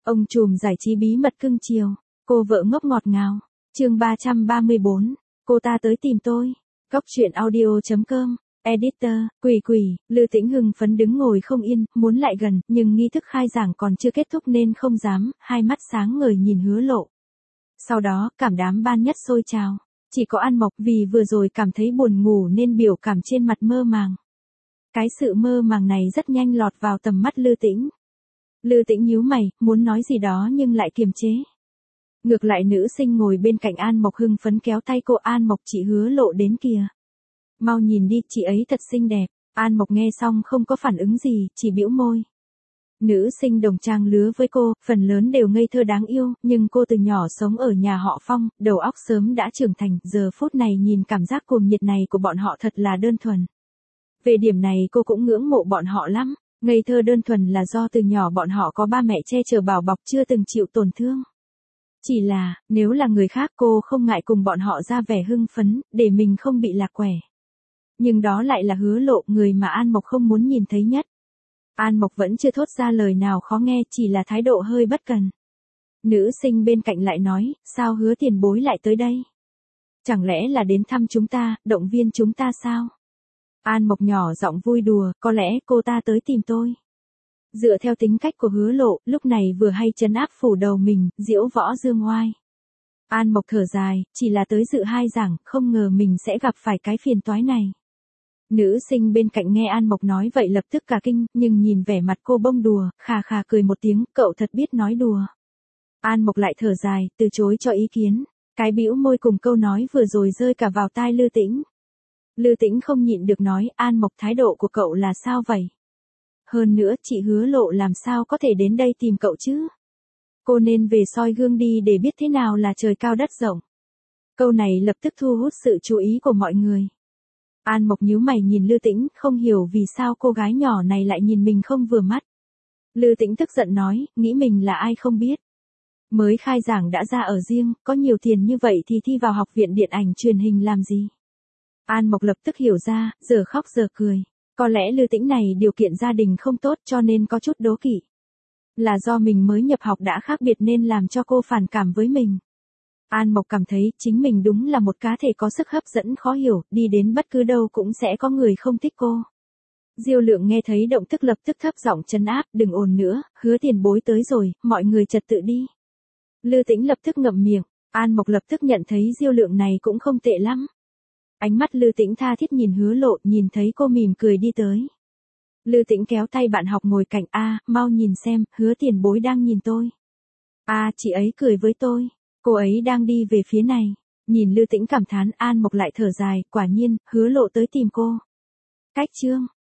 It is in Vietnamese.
Ông trùm giải trí bí mật cưng chiều, cô vợ ngốc ngọt ngào. Chương 334, cô ta tới tìm tôi. Góc truyện audio.com. Editor, Quỷ, Lư Tĩnh hưng phấn đứng ngồi không yên, muốn lại gần, nhưng nghi thức khai giảng còn chưa kết thúc nên không dám, hai mắt sáng ngời nhìn Hứa Lộ. Sau đó, cảm đám ban nhất sôi trào. Chỉ có An Mộc vì vừa rồi cảm thấy buồn ngủ nên biểu cảm trên mặt mơ màng. Cái sự mơ màng này rất nhanh lọt vào tầm mắt Lư Tĩnh. Lư Tĩnh nhíu mày, muốn nói gì đó nhưng lại kiềm chế. Ngược lại nữ sinh ngồi bên cạnh An Mộc hưng phấn kéo tay cô. An Mộc, chị Hứa Lộ đến kìa. Mau nhìn đi, chị ấy thật xinh đẹp. An Mộc nghe xong không có phản ứng gì, chỉ bĩu môi. Nữ sinh đồng trang lứa với cô, phần lớn đều ngây thơ đáng yêu, nhưng cô từ nhỏ sống ở nhà họ Phong, đầu óc sớm đã trưởng thành, giờ phút này nhìn cảm giác cuồng nhiệt này của bọn họ thật là đơn thuần. Về điểm này cô cũng ngưỡng mộ bọn họ lắm, ngây thơ đơn thuần là do từ nhỏ bọn họ có ba mẹ che chở bảo bọc chưa từng chịu tổn thương. Chỉ là, nếu là người khác cô không ngại cùng bọn họ ra vẻ hưng phấn, để mình không bị lạc quẻ. Nhưng đó lại là Hứa Lộ, người mà An Mộc không muốn nhìn thấy nhất. An Mộc vẫn chưa thốt ra lời nào khó nghe, chỉ là thái độ hơi bất cần. Nữ sinh bên cạnh lại nói, sao Hứa tiền bối lại tới đây? Chẳng lẽ là đến thăm chúng ta, động viên chúng ta sao? An Mộc nhỏ giọng vui đùa, có lẽ cô ta tới tìm tôi. Dựa theo tính cách của Hứa Lộ, lúc này vừa hay trấn áp phủ đầu mình, diễu võ dương oai. An Mộc thở dài, chỉ là tới dự hai giảng, không ngờ mình sẽ gặp phải cái phiền toái này. Nữ sinh bên cạnh nghe An Mộc nói vậy lập tức cả kinh, nhưng nhìn vẻ mặt cô bông đùa, khà khà cười một tiếng, cậu thật biết nói đùa. An Mộc lại thở dài, từ chối cho ý kiến. Cái bĩu môi cùng câu nói vừa rồi rơi cả vào tai Lư Tĩnh. Lư Tĩnh không nhịn được nói, An Mộc, thái độ của cậu là sao vậy? Hơn nữa, chị Hứa Lộ làm sao có thể đến đây tìm cậu chứ? Cô nên về soi gương đi để biết thế nào là trời cao đất rộng. Câu này lập tức thu hút sự chú ý của mọi người. An Mộc nhíu mày nhìn Lư Tĩnh, không hiểu vì sao cô gái nhỏ này lại nhìn mình không vừa mắt. Lư Tĩnh tức giận nói, nghĩ mình là ai không biết. Mới khai giảng đã ra ở riêng, có nhiều tiền như vậy thì thi vào học viện điện ảnh truyền hình làm gì? An Mộc lập tức hiểu ra, giờ khóc giờ cười. Có lẽ Lư Tĩnh này điều kiện gia đình không tốt cho nên có chút đố kỵ. Là do mình mới nhập học đã khác biệt nên làm cho cô phản cảm với mình. An Mộc cảm thấy chính mình đúng là một cá thể có sức hấp dẫn khó hiểu, đi đến bất cứ đâu cũng sẽ có người không thích cô. Diêu Lượng nghe thấy động tức lập tức thấp giọng trấn áp, đừng ồn nữa, Hứa tiền bối tới rồi, mọi người trật tự đi. Lư Tĩnh lập tức ngậm miệng, An Mộc lập tức nhận thấy Diêu Lượng này cũng không tệ lắm. Ánh mắt Lư Tĩnh tha thiết nhìn Hứa Lộ, nhìn thấy cô mỉm cười đi tới. Lư Tĩnh kéo tay bạn học ngồi cạnh, mau nhìn xem, Hứa tiền bối đang nhìn tôi. Chị ấy cười với tôi. Cô ấy đang đi về phía này. Nhìn Lư Tĩnh cảm thán, An Mộc lại thở dài, quả nhiên, Hứa Lộ tới tìm cô. Cách chương.